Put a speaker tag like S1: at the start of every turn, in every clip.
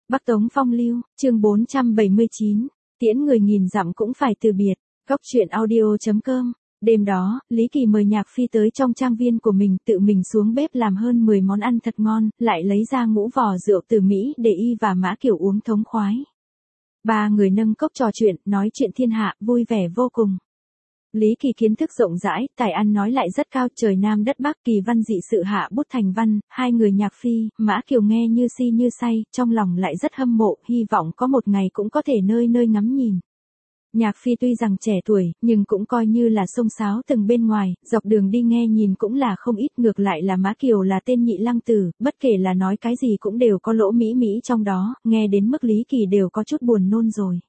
S1: Bắc Tống Phong Lưu, chương 479, tiễn người nghìn dặm cũng phải từ biệt. Góc truyện audio.com. Đêm đó, Lý Kỳ mời Nhạc Phi tới trong trang viên của mình, tự mình xuống bếp làm hơn 10 món ăn thật ngon, lại lấy ra ngũ vò rượu từ Mỹ để y và Mã Kiều uống thống khoái. Ba người nâng cốc trò chuyện, nói chuyện thiên hạ, vui vẻ vô cùng. Lý Kỳ kiến thức rộng rãi, tài ăn nói lại rất cao, trời Nam đất Bắc, kỳ văn dị sự hạ bút thành văn, hai người Nhạc Phi, Mã Kiều nghe như si như say, trong lòng lại rất hâm mộ, hy vọng có một ngày cũng có thể nơi nơi ngắm nhìn. Nhạc Phi tuy rằng trẻ tuổi, nhưng cũng coi như là xông xáo từng bên ngoài, dọc đường đi nghe nhìn cũng là không ít, ngược lại là Mã Kiều là tên nhị lăng tử, bất kể là nói cái gì cũng đều có lỗ mỹ mỹ trong đó, nghe đến mức Lý Kỳ đều có chút buồn nôn rồi.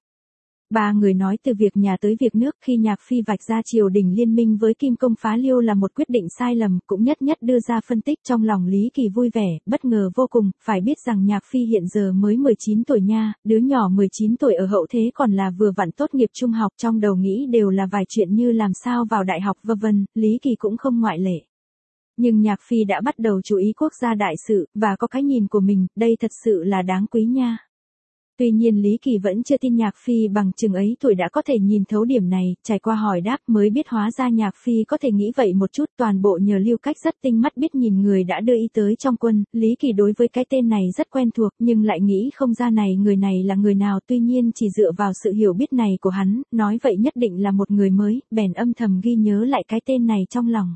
S1: Ba người nói từ việc nhà tới việc nước, khi Nhạc Phi vạch ra triều đình liên minh với Kim Công phá Liêu là một quyết định sai lầm, cũng nhất nhất đưa ra phân tích, trong lòng Lý Kỳ vui vẻ, bất ngờ vô cùng, phải biết rằng Nhạc Phi hiện giờ mới 19 tuổi nha, đứa nhỏ 19 tuổi ở hậu thế còn là vừa vặn tốt nghiệp trung học, trong đầu nghĩ đều là vài chuyện như làm sao vào đại học vân vân, Lý Kỳ cũng không ngoại lệ. Nhưng Nhạc Phi đã bắt đầu chú ý quốc gia đại sự, và có cái nhìn của mình, đây thật sự là đáng quý nha. Tuy nhiên Lý Kỳ vẫn chưa tin Nhạc Phi bằng chừng ấy tuổi đã có thể nhìn thấu điểm này, trải qua hỏi đáp mới biết hóa ra Nhạc Phi có thể nghĩ vậy một chút, toàn bộ nhờ Lưu Cách rất tinh mắt biết nhìn người đã đưa y tới trong quân. Lý Kỳ đối với cái tên này rất quen thuộc, nhưng lại nghĩ không ra người này là người nào, tuy nhiên chỉ dựa vào sự hiểu biết này của hắn, nói vậy nhất định là một người mới, bèn âm thầm ghi nhớ lại cái tên này trong lòng.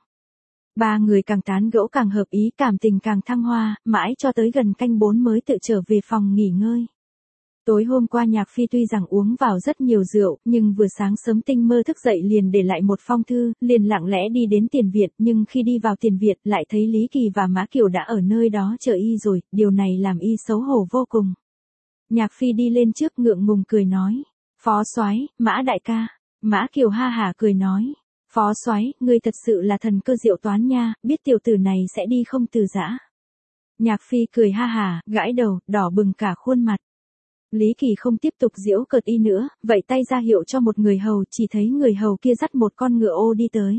S1: Ba người càng tán gẫu càng hợp ý, cảm tình càng thăng hoa, mãi cho tới gần canh 4 mới tự trở về phòng nghỉ ngơi. Tối hôm qua Nhạc Phi tuy rằng uống vào rất nhiều rượu, nhưng vừa sáng sớm tinh mơ thức dậy liền để lại một phong thư, liền lặng lẽ đi đến tiền viện, nhưng khi đi vào tiền viện lại thấy Lý Kỳ và Mã Kiều đã ở nơi đó chờ y rồi, điều này làm y xấu hổ vô cùng. Nhạc Phi đi lên trước ngượng ngùng cười nói, Phó Soái, Mã đại ca. Mã Kiều ha hả cười nói, Phó Soái, ngươi thật sự là thần cơ diệu toán nha, biết tiểu tử này sẽ đi không từ giã. Nhạc Phi cười ha hả, gãi đầu, đỏ bừng cả khuôn mặt. Lý Kỳ không tiếp tục giễu cợt y nữa, vậy tay ra hiệu cho một người hầu, chỉ thấy người hầu kia dắt một con ngựa ô đi tới.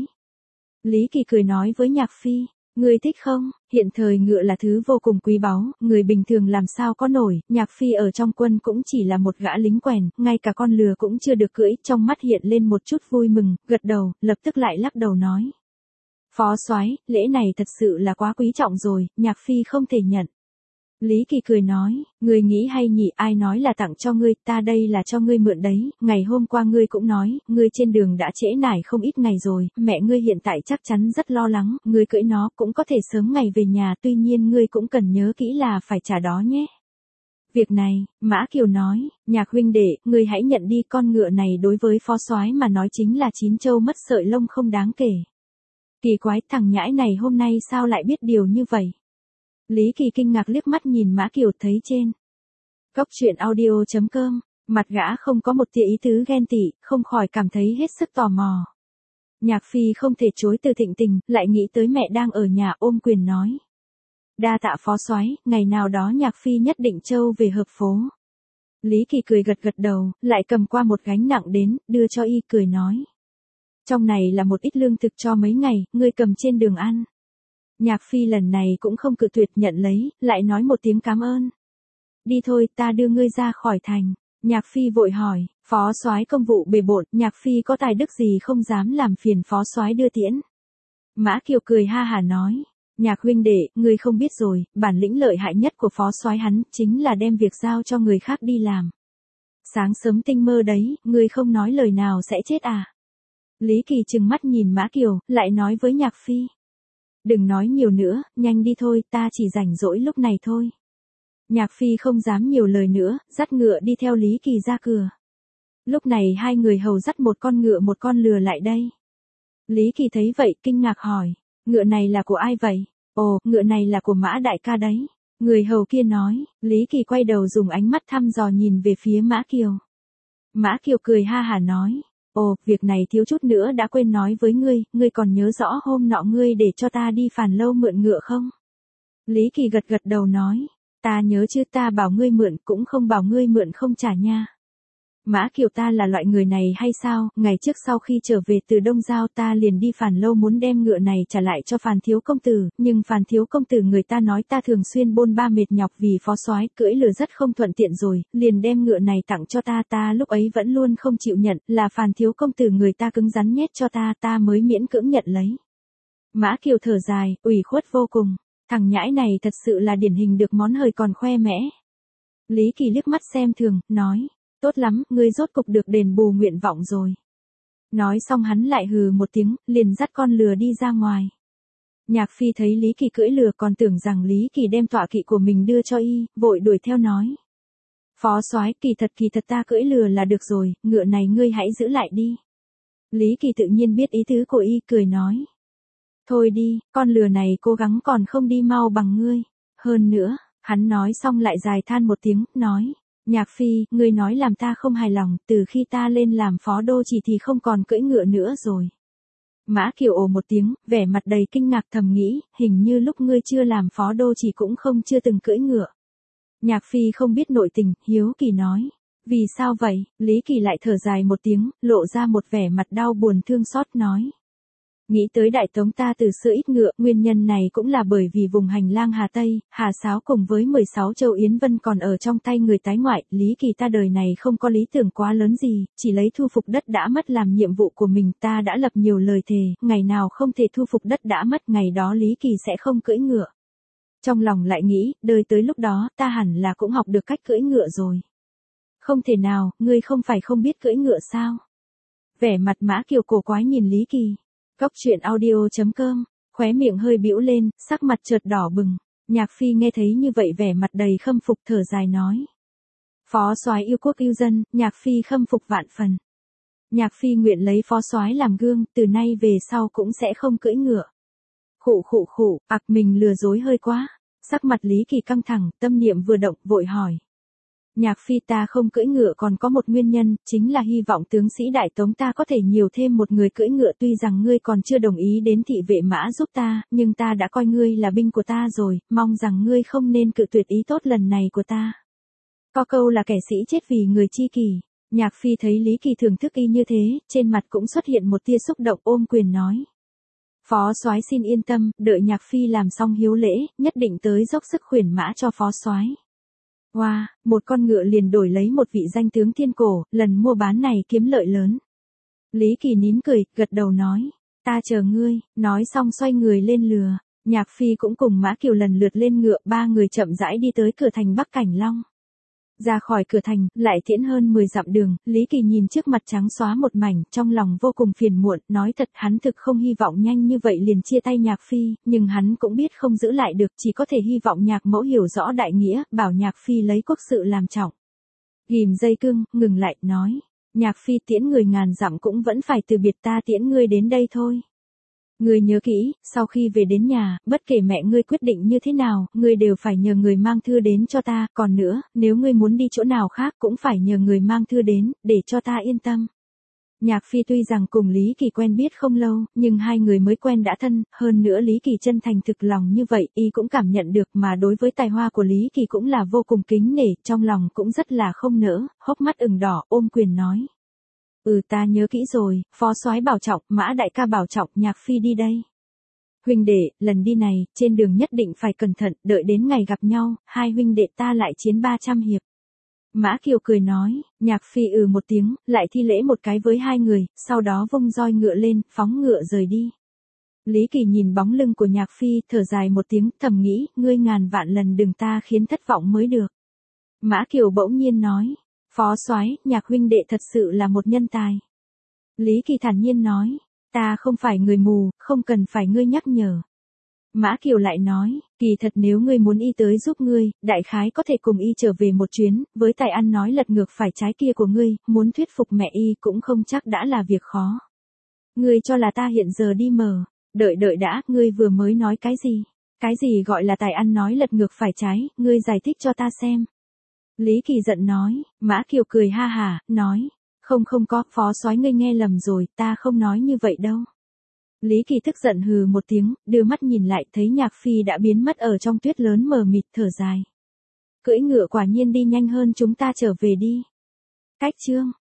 S1: Lý Kỳ cười nói với Nhạc Phi, ngươi thích không, hiện thời ngựa là thứ vô cùng quý báu, người bình thường làm sao có nổi, Nhạc Phi ở trong quân cũng chỉ là một gã lính quèn, ngay cả con lừa cũng chưa được cưỡi, trong mắt hiện lên một chút vui mừng, gật đầu, lập tức lại lắc đầu nói. Phó Soái, lễ này thật sự là quá quý trọng rồi, Nhạc Phi không thể nhận. Lý Kỳ cười nói, ngươi nghĩ hay nhỉ, ai nói là tặng cho ngươi, ta đây là cho ngươi mượn đấy, ngày hôm qua ngươi cũng nói, ngươi trên đường đã trễ nải không ít ngày rồi, mẹ ngươi hiện tại chắc chắn rất lo lắng, ngươi cưỡi nó cũng có thể sớm ngày về nhà, tuy nhiên ngươi cũng cần nhớ kỹ là phải trả đó nhé. Việc này, Mã Kiều nói, Nhạc huynh đệ, ngươi hãy nhận đi, con ngựa này đối với Phó Soái mà nói chính là chín châu mất sợi lông không đáng kể. Kỳ quái, thằng nhãi này hôm nay sao lại biết điều như vậy? Lý Kỳ kinh ngạc liếc mắt nhìn Mã Kiều, thấy trên góc truyện audio.com, mặt gã không có một tia ý tứ ghen tị, không khỏi cảm thấy hết sức tò mò. Nhạc Phi không thể chối từ thịnh tình, lại nghĩ tới mẹ đang ở nhà, ôm quyền nói. Đa tạ Phó Soái, ngày nào đó Nhạc Phi nhất định trâu về hợp phố. Lý Kỳ cười gật gật đầu, lại cầm qua một gánh nặng đến, đưa cho y, cười nói. Trong này là một ít lương thực cho mấy ngày, ngươi cầm trên đường ăn. Nhạc Phi lần này cũng không cự tuyệt nhận lấy, lại nói một tiếng cảm ơn. Đi thôi, ta đưa ngươi ra khỏi thành. Nhạc Phi vội hỏi, Phó Soái công vụ bề bộn, Nhạc Phi có tài đức gì không dám làm phiền Phó Soái đưa tiễn. Mã Kiều cười ha hả nói, Nhạc huynh đệ, ngươi không biết rồi, bản lĩnh lợi hại nhất của Phó Soái hắn chính là đem việc giao cho người khác đi làm. Sáng sớm tinh mơ đấy, ngươi không nói lời nào sẽ chết à? Lý Kỳ trừng mắt nhìn Mã Kiều, lại nói với Nhạc Phi. Đừng nói nhiều nữa, nhanh đi thôi, ta chỉ rảnh rỗi lúc này thôi. Nhạc Phi không dám nhiều lời nữa, dắt ngựa đi theo Lý Kỳ ra cửa. Lúc này hai người hầu dắt một con ngựa một con lừa lại đây. Lý Kỳ thấy vậy, kinh ngạc hỏi, ngựa này là của ai vậy? Ồ, ngựa này là của Mã đại ca đấy. Người hầu kia nói, Lý Kỳ quay đầu dùng ánh mắt thăm dò nhìn về phía Mã Kiều. Mã Kiều cười ha hả nói. Ồ, việc này thiếu chút nữa đã quên nói với ngươi còn nhớ rõ hôm nọ ngươi để cho ta đi Phàn Lâu mượn ngựa không? Lý Kỳ gật gật đầu nói, ta nhớ chứ, ta bảo ngươi mượn cũng không bảo ngươi mượn không trả nha. Mã Kiều ta là loại người này hay sao, ngày trước sau khi trở về từ Đông Giao ta liền đi Phàn Lâu muốn đem ngựa này trả lại cho Phàn thiếu công tử, nhưng Phàn thiếu công tử người ta nói ta thường xuyên bôn ba mệt nhọc vì phó soái cưỡi lừa rất không thuận tiện rồi, liền đem ngựa này tặng cho ta lúc ấy vẫn luôn không chịu nhận, là Phàn thiếu công tử người ta cứng rắn nhét cho ta mới miễn cưỡng nhận lấy. Mã Kiều thở dài, ủy khuất vô cùng, thằng nhãi này thật sự là điển hình được món hời còn khoe mẽ. Lý Kỳ liếc mắt xem thường, nói. Tốt lắm, ngươi rốt cục được đền bù nguyện vọng rồi. Nói xong hắn lại hừ một tiếng, liền dắt con lừa đi ra ngoài. Nhạc Phi thấy Lý Kỳ cưỡi lừa còn tưởng rằng Lý Kỳ đem tọa kỵ của mình đưa cho y, vội đuổi theo nói. Phó soái, kỳ thật ta cưỡi lừa là được rồi, ngựa này ngươi hãy giữ lại đi. Lý Kỳ tự nhiên biết ý tứ của y, cười nói. Thôi đi, con lừa này cố gắng còn không đi mau bằng ngươi. Hơn nữa, hắn nói xong lại dài than một tiếng, nói. Nhạc Phi, ngươi nói làm ta không hài lòng, từ khi ta lên làm phó đô chỉ thì không còn cưỡi ngựa nữa rồi. Mã Kiều ồ một tiếng, vẻ mặt đầy kinh ngạc thầm nghĩ, hình như lúc ngươi chưa làm phó đô chỉ cũng chưa từng cưỡi ngựa. Nhạc Phi không biết nội tình, hiếu kỳ nói. Vì sao vậy? Lý Kỳ lại thở dài một tiếng, lộ ra một vẻ mặt đau buồn thương xót nói. Nghĩ tới Đại Tống ta từ xưa ít ngựa, nguyên nhân này cũng là bởi vì vùng hành lang Hà Tây, Hà Sáo cùng với 16 châu Yến Vân còn ở trong tay người tái ngoại, Lý Kỳ ta đời này không có lý tưởng quá lớn gì, chỉ lấy thu phục đất đã mất làm nhiệm vụ của mình, ta đã lập nhiều lời thề, ngày nào không thể thu phục đất đã mất, ngày đó Lý Kỳ sẽ không cưỡi ngựa. Trong lòng lại nghĩ, đời tới lúc đó, ta hẳn là cũng học được cách cưỡi ngựa rồi. Không thể nào, ngươi không phải không biết cưỡi ngựa sao? Vẻ mặt Mã Kiều cổ quái nhìn Lý Kỳ. Góc truyện audio.com, khóe miệng hơi bĩu lên, sắc mặt chợt đỏ bừng. Nhạc Phi nghe thấy như vậy vẻ mặt đầy khâm phục thở dài nói. Phó soái yêu quốc yêu dân, Nhạc Phi khâm phục vạn phần. Nhạc Phi nguyện lấy phó soái làm gương, từ nay về sau cũng sẽ không cưỡi ngựa. Khụ, mình lừa dối hơi quá. Sắc mặt Lý Kỳ căng thẳng, tâm niệm vừa động, vội hỏi. Nhạc Phi ta không cưỡi ngựa còn có một nguyên nhân, chính là hy vọng tướng sĩ Đại Tống ta có thể nhiều thêm một người cưỡi ngựa, tuy rằng ngươi còn chưa đồng ý đến thị vệ mã giúp ta, nhưng ta đã coi ngươi là binh của ta rồi, mong rằng ngươi không nên cự tuyệt ý tốt lần này của ta. Có câu là kẻ sĩ chết vì người chi kỷ. Nhạc Phi thấy Lý Kỳ thưởng thức y như thế, trên mặt cũng xuất hiện một tia xúc động, ôm quyền nói. Phó soái xin yên tâm, đợi Nhạc Phi làm xong hiếu lễ, nhất định tới dốc sức khuyển mã cho phó soái. Wow, một con ngựa liền đổi lấy một vị danh tướng thiên cổ, lần mua bán này kiếm lợi lớn. Lý Kỳ nín cười, gật đầu nói, ta chờ ngươi, nói xong xoay người lên lừa. Nhạc Phi cũng cùng Mã Kiều lần lượt lên ngựa, ba người chậm rãi đi tới cửa thành Bắc Cảnh Long. Ra khỏi cửa thành, lại tiễn hơn 10 dặm đường, Lý Kỳ nhìn trước mặt trắng xóa một mảnh, trong lòng vô cùng phiền muộn, nói thật hắn thực không hy vọng nhanh như vậy liền chia tay Nhạc Phi, nhưng hắn cũng biết không giữ lại được, chỉ có thể hy vọng Nhạc Mẫu hiểu rõ đại nghĩa, bảo Nhạc Phi lấy quốc sự làm trọng. Ghim dây cương, ngừng lại, nói, Nhạc Phi tiễn người ngàn dặm cũng vẫn phải từ biệt, ta tiễn ngươi đến đây thôi. Ngươi nhớ kỹ, sau khi về đến nhà, bất kể mẹ ngươi quyết định như thế nào, ngươi đều phải nhờ người mang thư đến cho ta, còn nữa, nếu ngươi muốn đi chỗ nào khác cũng phải nhờ người mang thư đến, để cho ta yên tâm. Nhạc Phi tuy rằng cùng Lý Kỳ quen biết không lâu, nhưng hai người mới quen đã thân, hơn nữa Lý Kỳ chân thành thực lòng như vậy, y cũng cảm nhận được, mà đối với tài hoa của Lý Kỳ cũng là vô cùng kính nể, trong lòng cũng rất là không nỡ, hốc mắt ửng đỏ, ôm quyền nói. Ta nhớ kỹ rồi, phó soái bảo trọng, Mã đại ca bảo trọng, Nhạc Phi đi đây. Huynh đệ, lần đi này, trên đường nhất định phải cẩn thận, đợi đến ngày gặp nhau, hai huynh đệ ta lại chiến 300 hiệp. Mã Kiều cười nói, Nhạc Phi một tiếng, lại thi lễ một cái với hai người, sau đó vung roi ngựa lên, phóng ngựa rời đi. Lý Kỳ nhìn bóng lưng của Nhạc Phi, thở dài một tiếng, thầm nghĩ, ngươi ngàn vạn lần đừng ta khiến thất vọng mới được. Mã Kiều bỗng nhiên nói. Phó soái, Nhạc huynh đệ thật sự là một nhân tài. Lý Kỳ thản nhiên nói, ta không phải người mù, không cần phải ngươi nhắc nhở. Mã Kiều lại nói, kỳ thật nếu ngươi muốn y tới giúp ngươi, đại khái có thể cùng y trở về một chuyến, với tài ăn nói lật ngược phải trái kia của ngươi, muốn thuyết phục mẹ y cũng không chắc đã là việc khó. Ngươi cho là ta hiện giờ đi mờ, đợi đã, ngươi vừa mới nói cái gì? Cái gì gọi là tài ăn nói lật ngược phải trái, ngươi giải thích cho ta xem. Lý Kỳ giận nói, Mã Kiều cười ha hả, nói, không có, phó soái ngươi nghe lầm rồi, ta không nói như vậy đâu. Lý Kỳ tức giận hừ một tiếng, đưa mắt nhìn lại thấy Nhạc Phi đã biến mất ở trong tuyết lớn mờ mịt, thở dài. Cưỡi ngựa quả nhiên đi nhanh hơn chúng ta, trở về đi. Cách chương.